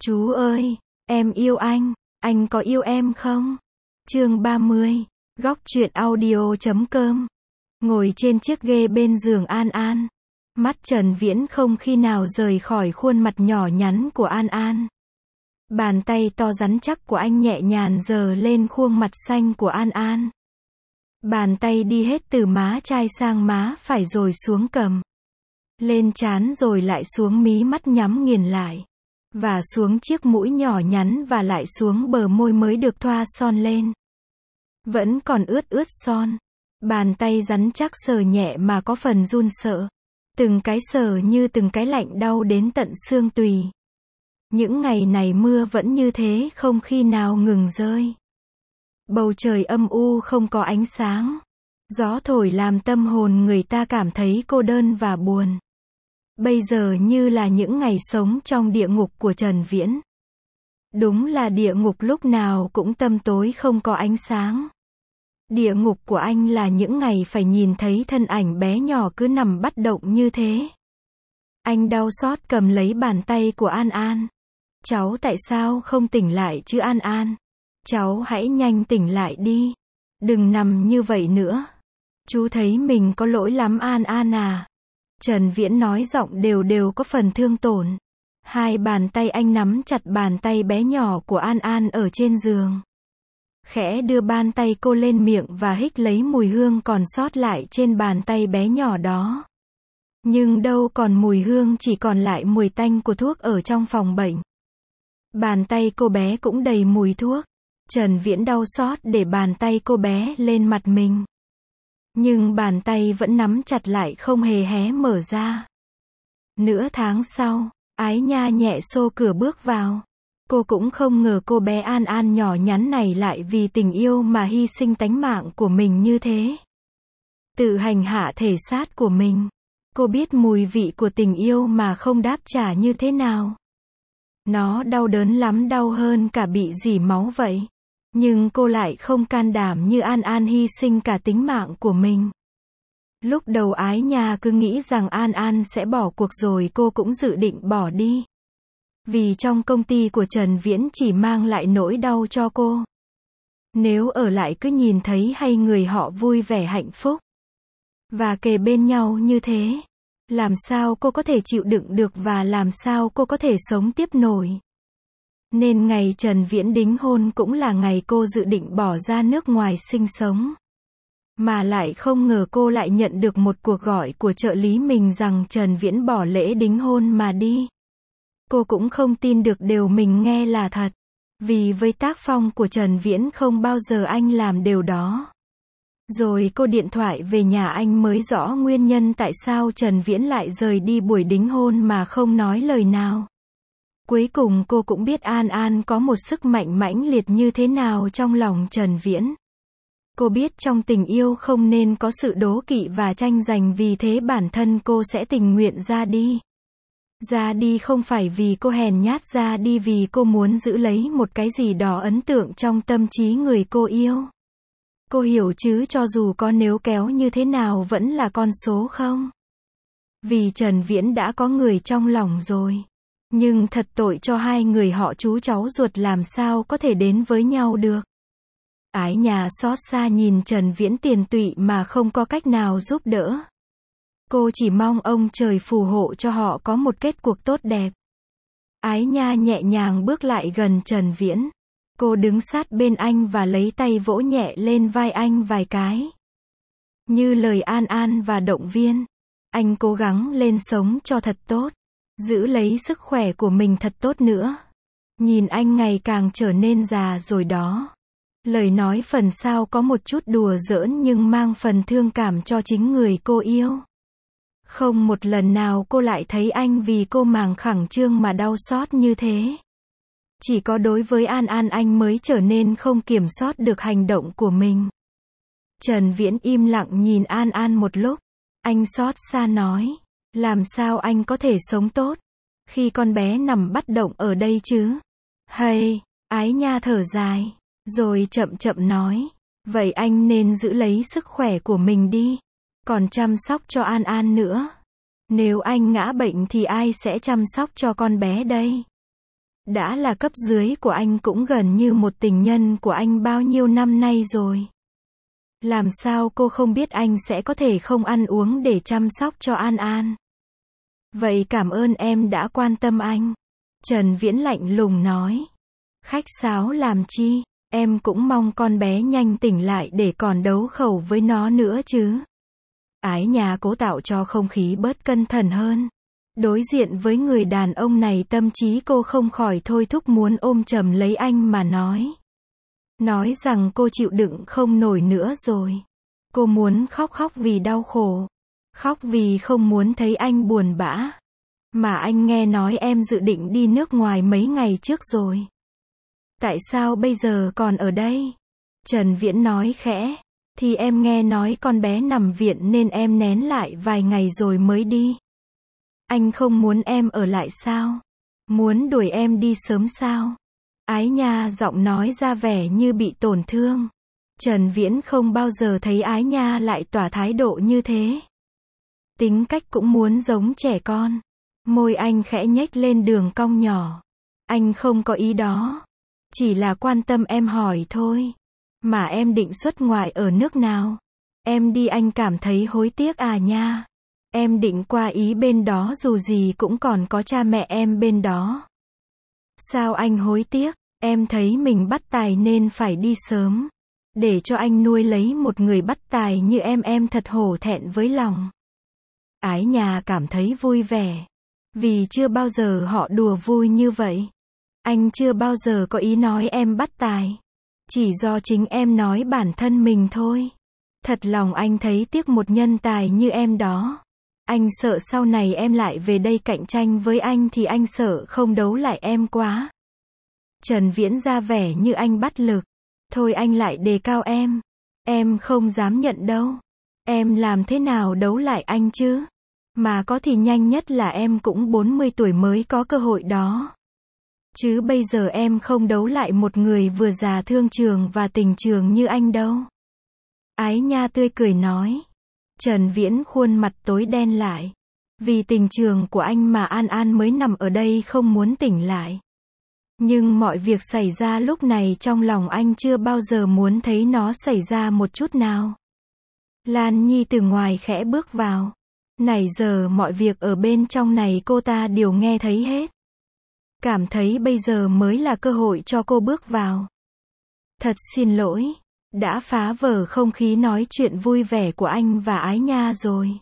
Chú ơi, em yêu anh có yêu em không? Chương 30, góc truyện audio.com. Ngồi trên chiếc ghê bên giường An An. Mắt Trần Viễn không khi nào rời khỏi khuôn mặt nhỏ nhắn của An An. Bàn tay to rắn chắc của anh nhẹ nhàng giơ lên khuôn mặt xanh của An An. Bàn tay đi hết từ má trái sang má phải rồi xuống cằm, lên trán rồi lại xuống mí mắt nhắm nghiền lại, và xuống chiếc mũi nhỏ nhắn và lại xuống bờ môi mới được thoa son lên. Vẫn còn ướt son. Bàn tay rắn chắc sờ nhẹ mà có phần run sợ. Từng cái sờ như từng cái lạnh đau đến tận xương tùy. Những ngày này mưa vẫn như thế không khi nào ngừng rơi. Bầu trời âm u không có ánh sáng. Gió thổi làm tâm hồn người ta cảm thấy cô đơn và buồn. Bây giờ như là những ngày sống trong địa ngục của Trần Viễn. Đúng là địa ngục lúc nào cũng tăm tối không có ánh sáng. Địa ngục của anh là những ngày phải nhìn thấy thân ảnh bé nhỏ cứ nằm bất động như thế. Anh đau xót cầm lấy bàn tay của An An. Cháu tại sao không tỉnh lại chứ An An? Cháu hãy nhanh tỉnh lại đi. Đừng nằm như vậy nữa. Chú thấy mình có lỗi lắm An An à. Trần Viễn nói giọng đều có phần thương tổn. Hai bàn tay anh nắm chặt bàn tay bé nhỏ của An An ở trên giường. Khẽ đưa bàn tay cô lên miệng và hít lấy mùi hương còn sót lại trên bàn tay bé nhỏ đó. Nhưng đâu còn mùi hương, chỉ còn lại mùi tanh của thuốc ở trong phòng bệnh. Bàn tay cô bé cũng đầy mùi thuốc. Trần Viễn đau xót để bàn tay cô bé lên mặt mình. Nhưng bàn tay vẫn nắm chặt lại không hề hé mở ra. Nửa tháng sau, Ái Nha nhẹ xô cửa bước vào. Cô cũng không ngờ cô bé An An nhỏ nhắn này lại vì tình yêu mà hy sinh tánh mạng của mình như thế. Tự hành hạ thể xác của mình. Cô biết mùi vị của tình yêu mà không đáp trả như thế nào. Nó đau đớn lắm, đau hơn cả bị rỉ máu vậy. Nhưng cô lại không can đảm như An An hy sinh cả tính mạng của mình. Lúc đầu Ái Nha cứ nghĩ rằng An An sẽ bỏ cuộc rồi cô cũng dự định bỏ đi. Vì trong công ty của Trần Viễn chỉ mang lại nỗi đau cho cô. Nếu ở lại cứ nhìn thấy hai người họ vui vẻ hạnh phúc và kề bên nhau như thế, làm sao cô có thể chịu đựng được và làm sao cô có thể sống tiếp nổi. Nên ngày Trần Viễn đính hôn cũng là ngày cô dự định bỏ ra nước ngoài sinh sống. Mà lại không ngờ cô lại nhận được một cuộc gọi của trợ lý mình rằng Trần Viễn bỏ lễ đính hôn mà đi. Cô cũng không tin được điều mình nghe là thật. Vì với tác phong của Trần Viễn không bao giờ anh làm điều đó. Rồi cô điện thoại về nhà anh mới rõ nguyên nhân tại sao Trần Viễn lại rời đi buổi đính hôn mà không nói lời nào. Cuối cùng cô cũng biết An An có một sức mạnh mãnh liệt như thế nào trong lòng Trần Viễn. Cô biết trong tình yêu không nên có sự đố kỵ và tranh giành, vì thế bản thân cô sẽ tình nguyện ra đi. Ra đi không phải vì cô hèn nhát, ra đi vì cô muốn giữ lấy một cái gì đó ấn tượng trong tâm trí người cô yêu. Cô hiểu chứ, cho dù có níu kéo như thế nào vẫn là con số không. Vì Trần Viễn đã có người trong lòng rồi. Nhưng thật tội cho hai người họ chú cháu ruột, làm sao có thể đến với nhau được. Ái Nha xót xa nhìn Trần Viễn tiền tụy mà không có cách nào giúp đỡ. Cô chỉ mong ông trời phù hộ cho họ có một kết cuộc tốt đẹp. Ái Nha nhẹ nhàng bước lại gần Trần Viễn. Cô đứng sát bên anh và lấy tay vỗ nhẹ lên vai anh vài cái. Như lời an an và động viên. Anh cố gắng lên sống cho thật tốt. Giữ lấy sức khỏe của mình thật tốt nữa. Nhìn anh ngày càng trở nên già rồi đó. Lời nói phần sau có một chút đùa giỡn nhưng mang phần thương cảm cho chính người cô yêu. Không một lần nào cô lại thấy anh vì cô màng khẳng trương mà đau xót như thế. Chỉ có đối với An An anh mới trở nên không kiểm soát được hành động của mình. Trần Viễn im lặng nhìn An An một lúc. Anh xót xa nói. Làm sao anh có thể sống tốt khi con bé nằm bất động ở đây chứ? Hay, Ái Nha thở dài. Rồi chậm chậm nói. Vậy anh nên giữ lấy sức khỏe của mình đi. Còn chăm sóc cho An An nữa. Nếu anh ngã bệnh thì ai sẽ chăm sóc cho con bé đây? Đã là cấp dưới của anh cũng gần như một tình nhân của anh bao nhiêu năm nay rồi. Làm sao cô không biết anh sẽ có thể không ăn uống để chăm sóc cho An An? Vậy cảm ơn em đã quan tâm anh. Trần Viễn lạnh lùng nói. Khách sáo làm chi, em cũng mong con bé nhanh tỉnh lại để còn đấu khẩu với nó nữa chứ. Ái Nha cố tạo cho không khí bớt căng thẳng hơn. Đối diện với người đàn ông này tâm trí cô không khỏi thôi thúc muốn ôm chầm lấy anh mà nói. Nói rằng cô chịu đựng không nổi nữa rồi. Cô muốn khóc vì đau khổ. Khóc vì không muốn thấy anh buồn bã. Mà anh nghe nói em dự định đi nước ngoài mấy ngày trước rồi. Tại sao bây giờ còn ở đây? Trần Viễn nói khẽ. Thì em nghe nói con bé nằm viện nên em nén lại vài ngày rồi mới đi. Anh không muốn em ở lại sao? Muốn đuổi em đi sớm sao? Ái Nha giọng nói ra vẻ như bị tổn thương. Trần Viễn không bao giờ thấy Ái Nha lại tỏa thái độ như thế. Tính cách cũng muốn giống trẻ con. Môi anh khẽ nhếch lên đường cong nhỏ. Anh không có ý đó. Chỉ là quan tâm em hỏi thôi. Mà em định xuất ngoại ở nước nào? Em đi anh cảm thấy hối tiếc à nha? Em định qua Ý bên đó dù gì cũng còn có cha mẹ em bên đó. Sao anh hối tiếc? Em thấy mình bắt tài nên phải đi sớm. Để cho anh nuôi lấy một người bắt tài như em thật hổ thẹn với lòng. Ái Nha cảm thấy vui vẻ. Vì chưa bao giờ họ đùa vui như vậy. Anh chưa bao giờ có ý nói em bắt tài. Chỉ do chính em nói bản thân mình thôi. Thật lòng anh thấy tiếc một nhân tài như em đó. Anh sợ sau này em lại về đây cạnh tranh với anh thì anh sợ không đấu lại em quá. Trần Viễn ra vẻ như anh bắt lực. Thôi anh lại đề cao em. Em không dám nhận đâu. Em làm thế nào đấu lại anh chứ? Mà có thì nhanh nhất là em cũng 40 tuổi mới có cơ hội đó. Chứ bây giờ em không đấu lại một người vừa già thương trường và tình trường như anh đâu. Ái Nha tươi cười nói. Trần Viễn khuôn mặt tối đen lại. Vì tình trường của anh mà An An mới nằm ở đây không muốn tỉnh lại. Nhưng mọi việc xảy ra lúc này trong lòng anh chưa bao giờ muốn thấy nó xảy ra một chút nào. Lan Nhi từ ngoài khẽ bước vào. Nãy giờ mọi việc ở bên trong này cô ta đều nghe thấy hết. Cảm thấy bây giờ mới là cơ hội cho cô bước vào. Thật xin lỗi. Đã phá vỡ không khí nói chuyện vui vẻ của anh và Ái Nha rồi.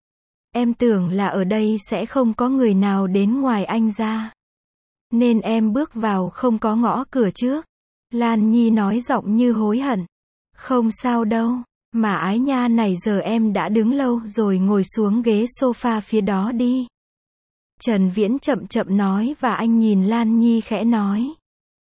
Em tưởng là ở đây sẽ không có người nào đến ngoài anh ra. Nên em bước vào không có ngõ cửa trước. Lan Nhi nói giọng như hối hận. Không sao đâu. Mà Ái Nha này giờ em đã đứng lâu rồi, ngồi xuống ghế sofa phía đó đi. Trần Viễn chậm chậm nói và anh nhìn Lan Nhi khẽ nói.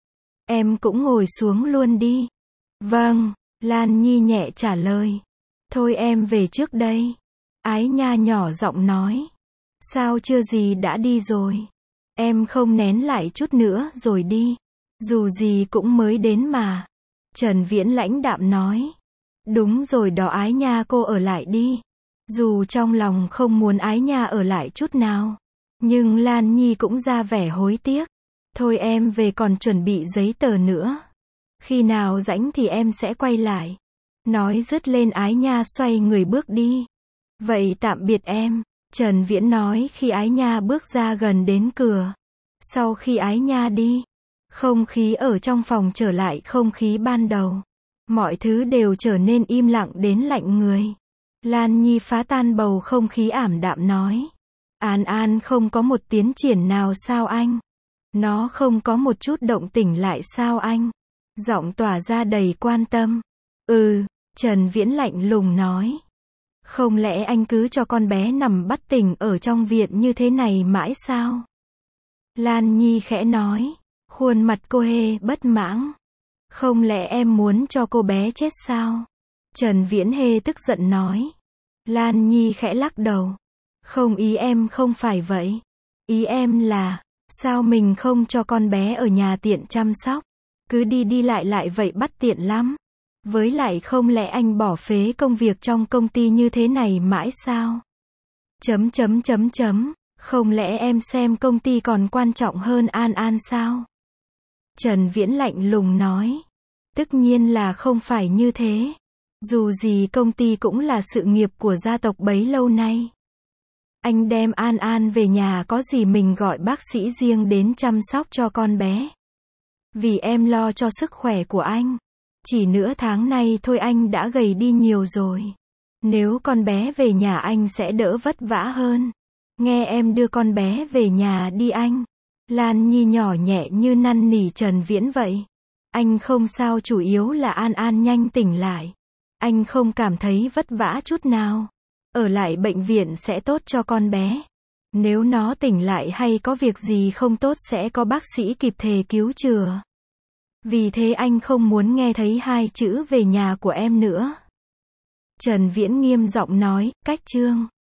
Em cũng ngồi xuống luôn đi. Vâng, Lan Nhi nhẹ trả lời. Thôi em về trước đây. Ái Nha nhỏ giọng nói. Sao chưa gì đã đi rồi. Em không nén lại chút nữa rồi đi. Dù gì cũng mới đến mà. Trần Viễn lãnh đạm nói. Đúng rồi đó Ái Nha, cô ở lại đi. Dù trong lòng không muốn Ái Nha ở lại chút nào. Nhưng Lan Nhi cũng ra vẻ hối tiếc. Thôi em về còn chuẩn bị giấy tờ nữa. Khi nào rảnh thì em sẽ quay lại. Nói dứt lên Ái Nha xoay người bước đi. Vậy tạm biệt em. Trần Viễn nói khi Ái Nha bước ra gần đến cửa. Sau khi Ái Nha đi, không khí ở trong phòng trở lại không khí ban đầu. Mọi thứ đều trở nên im lặng đến lạnh người. Lan Nhi phá tan bầu không khí ảm đạm nói. An An không có một tiến triển nào sao anh? Nó không có một chút động tĩnh lại sao anh? Giọng tỏa ra đầy quan tâm. Trần Viễn lạnh lùng nói. Không lẽ anh cứ cho con bé nằm bất tỉnh ở trong viện như thế này mãi sao? Lan Nhi khẽ nói. Khuôn mặt cô hề bất mãn. Không lẽ em muốn cho cô bé chết sao? Trần Viễn hề tức giận nói. Lan Nhi khẽ lắc đầu. Không, ý em không phải vậy. Ý em là, sao mình không cho con bé ở nhà tiện chăm sóc? Cứ đi đi lại vậy bắt tiện lắm. Với lại không lẽ anh bỏ phế công việc trong công ty như thế này mãi sao? Không lẽ em xem công ty còn quan trọng hơn An An sao? Trần Viễn lạnh lùng nói. Tất nhiên là không phải như thế. Dù gì công ty cũng là sự nghiệp của gia tộc bấy lâu nay. Anh đem An An về nhà có gì mình gọi bác sĩ riêng đến chăm sóc cho con bé. Vì em lo cho sức khỏe của anh. Chỉ nửa tháng nay thôi anh đã gầy đi nhiều rồi. Nếu con bé về nhà anh sẽ đỡ vất vả hơn. Nghe em đưa con bé về nhà đi anh. Lan Nhi nhỏ nhẹ như năn nỉ Trần Viễn vậy. Anh không sao, chủ yếu là An An nhanh tỉnh lại. Anh không cảm thấy vất vả chút nào. Ở lại bệnh viện sẽ tốt cho con bé. Nếu nó tỉnh lại hay có việc gì không tốt sẽ có bác sĩ kịp thời cứu chữa. Vì thế anh không muốn nghe thấy hai chữ về nhà của em nữa. Trần Viễn nghiêm giọng nói, cách chương.